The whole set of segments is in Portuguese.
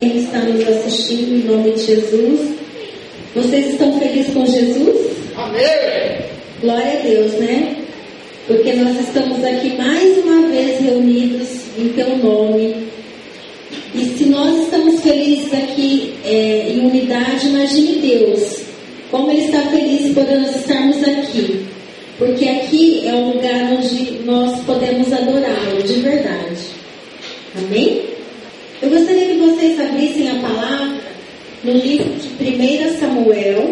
quem está nos assistindo, em nome de Jesus. Vocês estão felizes com Jesus? Amém! Glória a Deus, né? Porque nós estamos aqui mais uma vez reunidos em Teu nome. E se nós estamos felizes aqui em unidade, imagine Deus, como Ele está feliz por nós estarmos aqui. Porque aqui é o lugar onde nós podemos adorá-lo de verdade. Amém? Eu gostaria que vocês abrissem a palavra no livro de 1 Samuel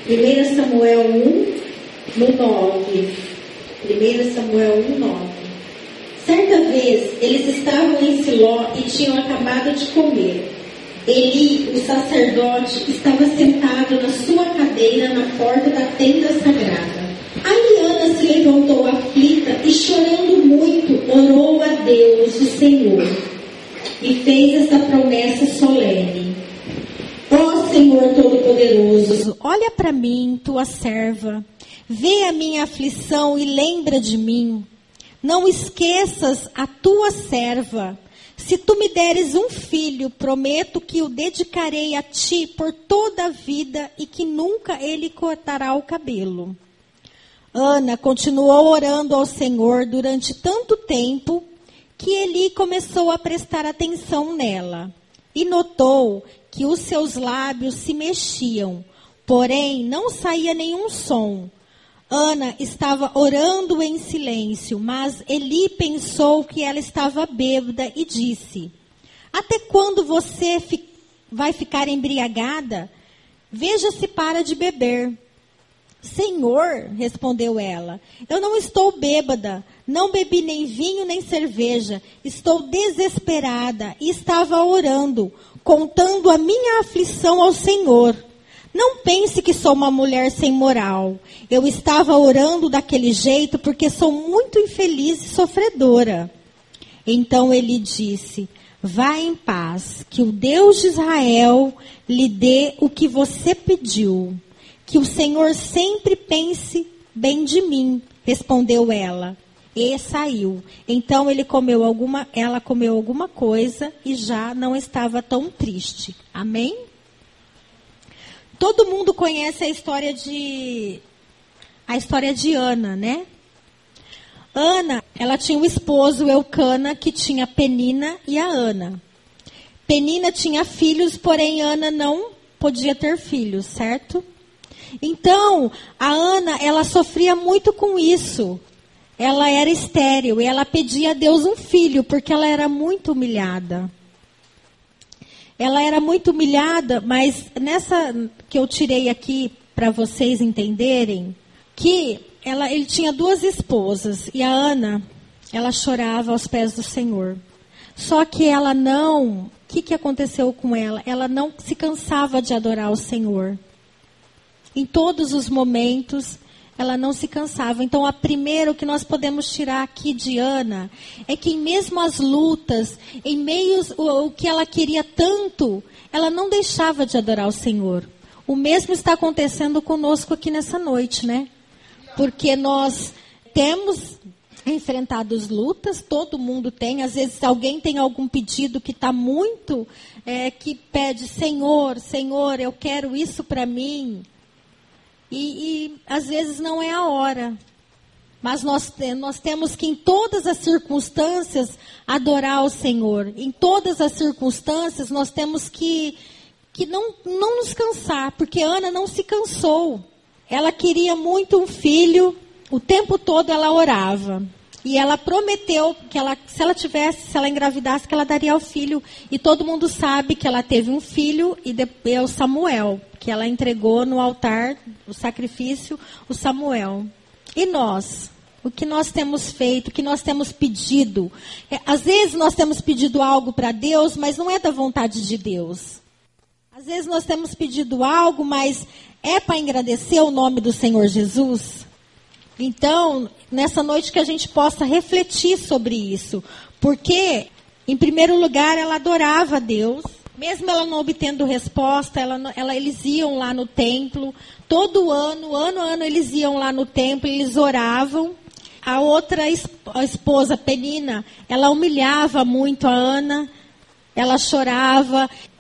1, no 9. 1 Samuel 1, 9. Certa vez, eles estavam em Siló e tinham acabado de comer. Eli, o sacerdote, estava sentado na sua cadeira na porta da tenda sagrada. Aí Ana se levantou aflita e, chorando muito, orou a Deus, o Senhor, e fez esta promessa solene: Ó Senhor Todo-Poderoso, olha para mim, tua serva, vê a minha aflição e lembra de mim. Não esqueças a tua serva. Se tu me deres um filho, prometo que o dedicarei a ti por toda a vida e que nunca ele cortará o cabelo. Ana continuou orando ao Senhor durante tanto tempo que Eli começou a prestar atenção nela e notou que os seus lábios se mexiam, porém não saía nenhum som. Ana estava orando em silêncio, mas Eli pensou que ela estava bêbada e disse: Até quando você vai ficar embriagada? Veja se para de beber. Senhor, respondeu ela, eu não estou bêbada, não bebi nem vinho nem cerveja, estou desesperada e estava orando, contando a minha aflição ao Senhor. Não pense que sou uma mulher sem moral. Eu estava orando daquele jeito porque sou muito infeliz e sofredora. Então ele disse: Vá em paz, que o Deus de Israel lhe dê o que você pediu. Que o Senhor sempre pense bem de mim, respondeu ela. E saiu. Então ela comeu alguma coisa e já não estava tão triste. Amém? Todo mundo conhece a história de Ana, né? Ana, ela tinha um esposo, Eucana, que tinha Penina e a Ana. Penina tinha filhos, porém Ana não podia ter filhos, certo? Então, a Ana, ela sofria muito com isso. Ela era estéril e ela pedia a Deus um filho, porque ela era muito humilhada. Ela era muito humilhada, mas nessa que eu tirei aqui para vocês entenderem, que ele tinha duas esposas e a Ana, ela chorava aos pés do Senhor. Só que ela não, o que aconteceu com ela? Ela não se cansava de adorar o Senhor. Em todos os momentos, ela não se cansava. Então, a primeira que nós podemos tirar aqui de Ana é que, em mesmo as lutas, em meio o que ela queria tanto, ela não deixava de adorar o Senhor. O mesmo está acontecendo conosco aqui nessa noite, né? Porque nós temos enfrentado as lutas, todo mundo tem. Às vezes, alguém tem algum pedido que está muito, que pede: Senhor, Senhor, eu quero isso para mim. E às vezes não é a hora. Mas nós temos que, em todas as circunstâncias, adorar o Senhor. Em todas as circunstâncias, nós temos que não nos cansar. Porque Ana não se cansou. Ela queria muito um filho. O tempo todo ela orava. E ela prometeu que se ela engravidasse, que ela daria o filho. E todo mundo sabe que ela teve um filho e depois Samuel, que ela entregou no altar, o sacrifício, o Samuel. E nós? O que nós temos feito? O que nós temos pedido? Às vezes nós temos pedido algo para Deus, mas não é da vontade de Deus. Às vezes nós temos pedido algo, mas é para engrandecer o nome do Senhor Jesus? Então, nessa noite que a gente possa refletir sobre isso. Porque, em primeiro lugar, ela adorava a Deus. Mesmo ela não obtendo resposta, eles iam lá no templo. Todo ano a ano, eles iam lá no templo, eles oravam. A outra a esposa, Penina, ela humilhava muito a Ana. Ela chorava.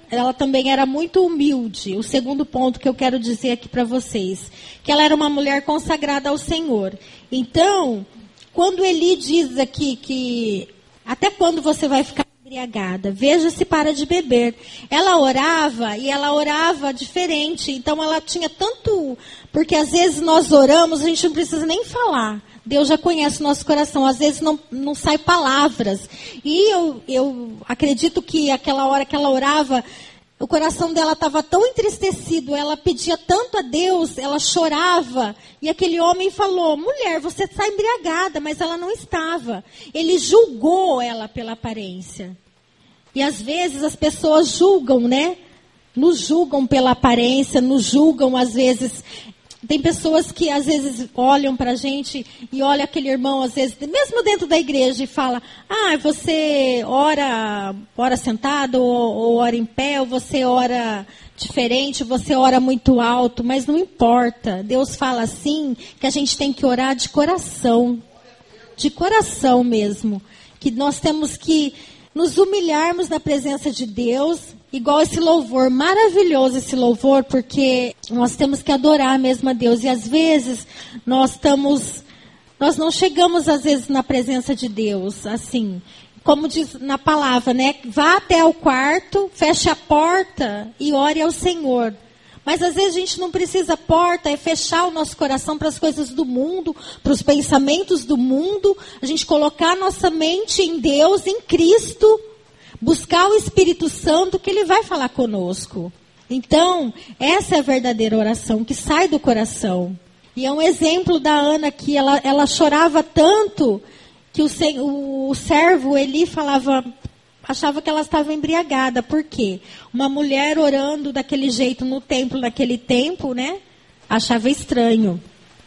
ela também era muito humilde. O segundo ponto que eu quero dizer aqui para vocês, que ela era uma mulher consagrada ao Senhor. Então, quando Eli diz aqui que até quando você vai ficar embriagada, veja se para de beber. Ela orava e ela orava diferente. Então ela tinha tanto, porque às vezes nós oramos, a gente não precisa nem falar. Deus já conhece o nosso coração. Às vezes não sai palavras. E eu acredito que aquela hora que ela orava, o coração dela estava tão entristecido, ela pedia tanto a Deus, ela chorava. E aquele homem falou, mulher, você está embriagada, mas ela não estava. Ele julgou ela pela aparência. E às vezes as pessoas julgam, né? Nos julgam pela aparência, nos julgam às vezes. Tem pessoas que às vezes olham para a gente e olha aquele irmão, às vezes, mesmo dentro da igreja, e fala, você ora sentado, ou ora em pé, ou você ora diferente, você ora muito alto, mas não importa. Deus fala assim, que a gente tem que orar de coração mesmo. Que nós temos que nos humilharmos na presença de Deus, igual esse louvor, maravilhoso esse louvor, porque nós temos que adorar mesmo a Deus. E às vezes nós não chegamos às vezes na presença de Deus, assim, como diz na palavra, né? Vá até o quarto, feche a porta e ore ao Senhor. Mas às vezes a gente não precisa porta, é fechar o nosso coração para as coisas do mundo, para os pensamentos do mundo, a gente colocar a nossa mente em Deus, em Cristo, buscar o Espírito Santo que Ele vai falar conosco. Então, essa é a verdadeira oração que sai do coração. E é um exemplo da Ana que ela chorava tanto que o servo Eli achava que ela estava embriagada. Por quê? Uma mulher orando daquele jeito no templo, naquele tempo, né? Achava estranho.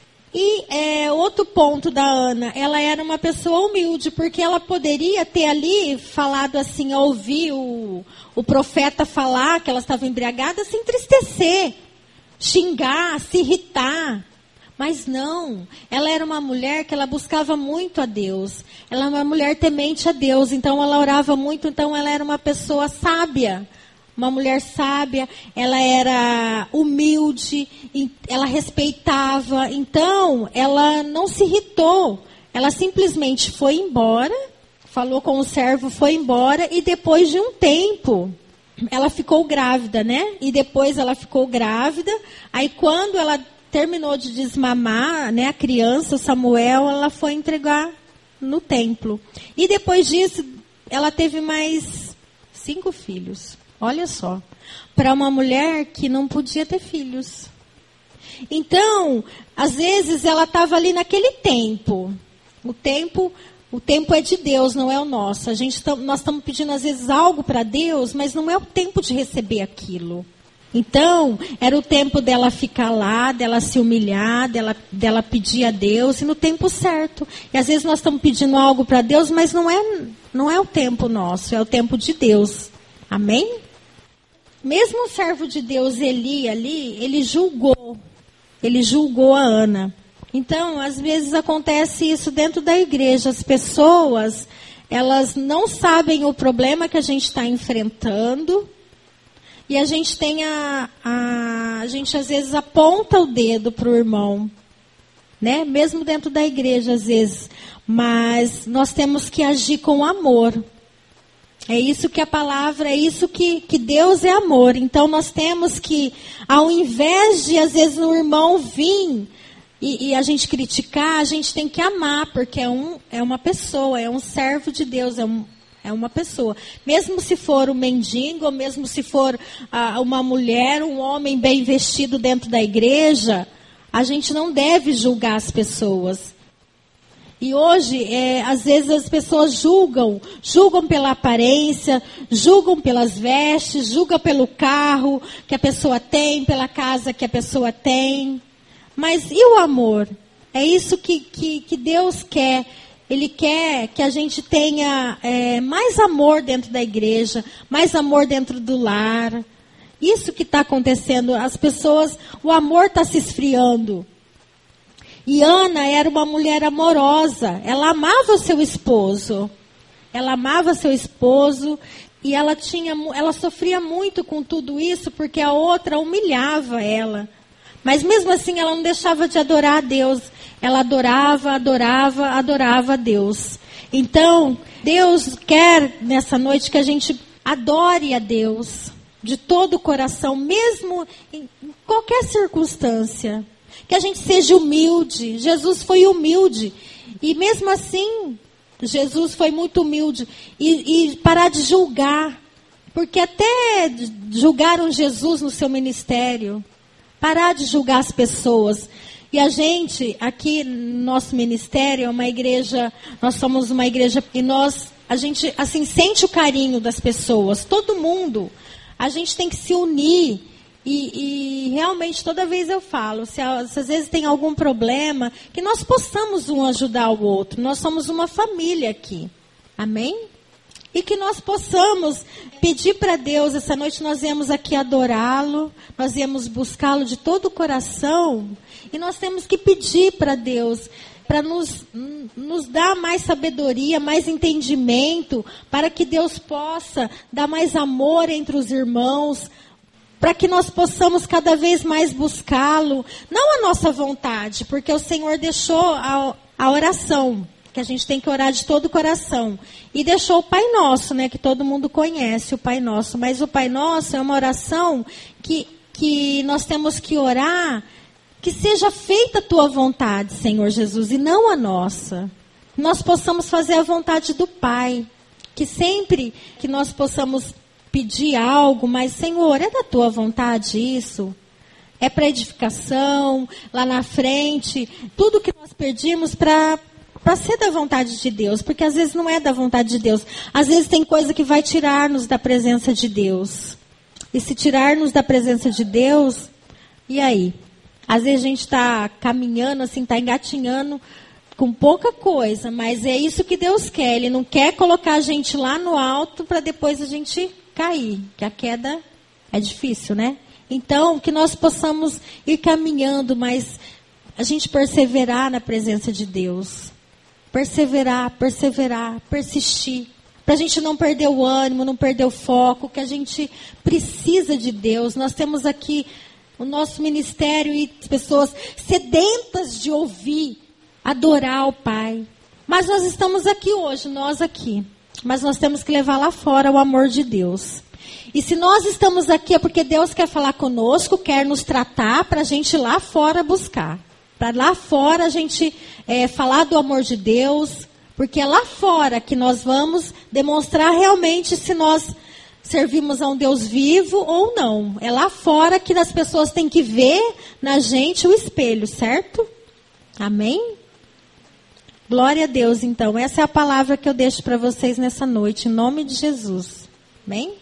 E outro ponto da Ana, ela era uma pessoa humilde, porque ela poderia ter ali falado assim, ao ouvir o profeta falar que ela estava embriagada, se entristecer, xingar, se irritar. Mas não, ela era uma mulher que ela buscava muito a Deus. Ela era uma mulher temente a Deus, então ela orava muito, então ela era uma pessoa sábia. Uma mulher sábia, ela era humilde, ela respeitava. Então, ela não se irritou. Ela simplesmente foi embora, falou com o servo, foi embora. E depois de um tempo, ela ficou grávida, né? E depois ela ficou grávida. Aí quando ela terminou de desmamar, né, a criança, o Samuel, ela foi entregar no templo. E depois disso, ela teve mais 5 filhos. Olha só, para uma mulher que não podia ter filhos. Então, às vezes ela estava ali naquele tempo. O tempo é de Deus, não é o nosso. Nós estamos pedindo às vezes algo para Deus, mas não é o tempo de receber aquilo. Então, era o tempo dela ficar lá, dela se humilhar, dela pedir a Deus, e no tempo certo. E às vezes nós estamos pedindo algo para Deus, mas não é o tempo nosso, é o tempo de Deus. Amém? Mesmo o servo de Deus, Eli, ali, ele julgou a Ana. Então, às vezes acontece isso dentro da igreja. As pessoas, elas não sabem o problema que a gente está enfrentando. E a gente a gente às vezes aponta o dedo para o irmão, né? Mesmo dentro da igreja às vezes. Mas nós temos que agir com amor. É isso que a palavra, é isso que Deus é amor. Então nós temos que, ao invés de às vezes o irmão vir e a gente criticar, a gente tem que amar, porque é uma pessoa, é um servo de Deus, é uma pessoa. Mesmo se for um mendigo, ou mesmo se for uma mulher, um homem bem vestido dentro da igreja, a gente não deve julgar as pessoas. E hoje, às vezes as pessoas julgam pela aparência, julgam pelas vestes, julgam pelo carro que a pessoa tem, pela casa que a pessoa tem. Mas e o amor? É isso que Deus quer. Ele quer que a gente tenha mais amor dentro da igreja, mais amor dentro do lar. Isso que está acontecendo. As pessoas, o amor está se esfriando. E Ana era uma mulher amorosa. Ela amava o seu esposo. Ela amava seu esposo. E ela sofria muito com tudo isso, porque a outra humilhava ela. Mas mesmo assim ela não deixava de adorar a Deus. Ela adorava a Deus. Então, Deus quer nessa noite que a gente adore a Deus de todo o coração, mesmo em qualquer circunstância. Que a gente seja humilde. Jesus foi humilde. E mesmo assim, Jesus foi muito humilde. E parar de julgar. Porque até julgaram Jesus no seu ministério. Parar de julgar as pessoas. E a gente, aqui no nosso ministério, é uma igreja, nós somos uma igreja e a gente, assim, sente o carinho das pessoas. Todo mundo. A gente tem que se unir. E realmente, toda vez eu falo, se às vezes tem algum problema, que nós possamos um ajudar o outro. Nós somos uma família aqui. Amém? E que nós possamos pedir para Deus, essa noite nós viemos aqui adorá-lo, nós viemos buscá-lo de todo o coração, e nós temos que pedir para Deus, para nos dar mais sabedoria, mais entendimento, para que Deus possa dar mais amor entre os irmãos, para que nós possamos cada vez mais buscá-lo, não a nossa vontade, porque o Senhor deixou a oração, que a gente tem que orar de todo o coração. E deixou o Pai Nosso, né, que todo mundo conhece, o Pai Nosso. Mas o Pai Nosso é uma oração que nós temos que orar, que seja feita a tua vontade, Senhor Jesus, e não a nossa. Nós possamos fazer a vontade do Pai. Que sempre que nós possamos pedir algo, mas, Senhor, é da tua vontade isso? É para edificação, lá na frente, tudo que nós pedimos para ser da vontade de Deus, porque às vezes não é da vontade de Deus. Às vezes tem coisa que vai tirar-nos da presença de Deus. E se tirar-nos da presença de Deus, e aí? Às vezes a gente está caminhando, assim, está engatinhando com pouca coisa, mas é isso que Deus quer. Ele não quer colocar a gente lá no alto para depois a gente cair, que a queda é difícil, né? Então, que nós possamos ir caminhando, mas a gente perseverar na presença de Deus. Perseverar, persistir. Para a gente não perder o ânimo, não perder o foco, que a gente precisa de Deus. Nós temos aqui o nosso ministério e pessoas sedentas de ouvir, adorar o Pai. Mas nós estamos aqui hoje, nós aqui. Mas nós temos que levar lá fora o amor de Deus. E se nós estamos aqui é porque Deus quer falar conosco, quer nos tratar para a gente ir lá fora buscar. Para lá fora a gente falar do amor de Deus, porque é lá fora que nós vamos demonstrar realmente se nós servimos a um Deus vivo ou não. É lá fora que as pessoas têm que ver na gente o espelho, certo? Amém? Glória a Deus, então. Essa é a palavra que eu deixo para vocês nessa noite, em nome de Jesus. Amém?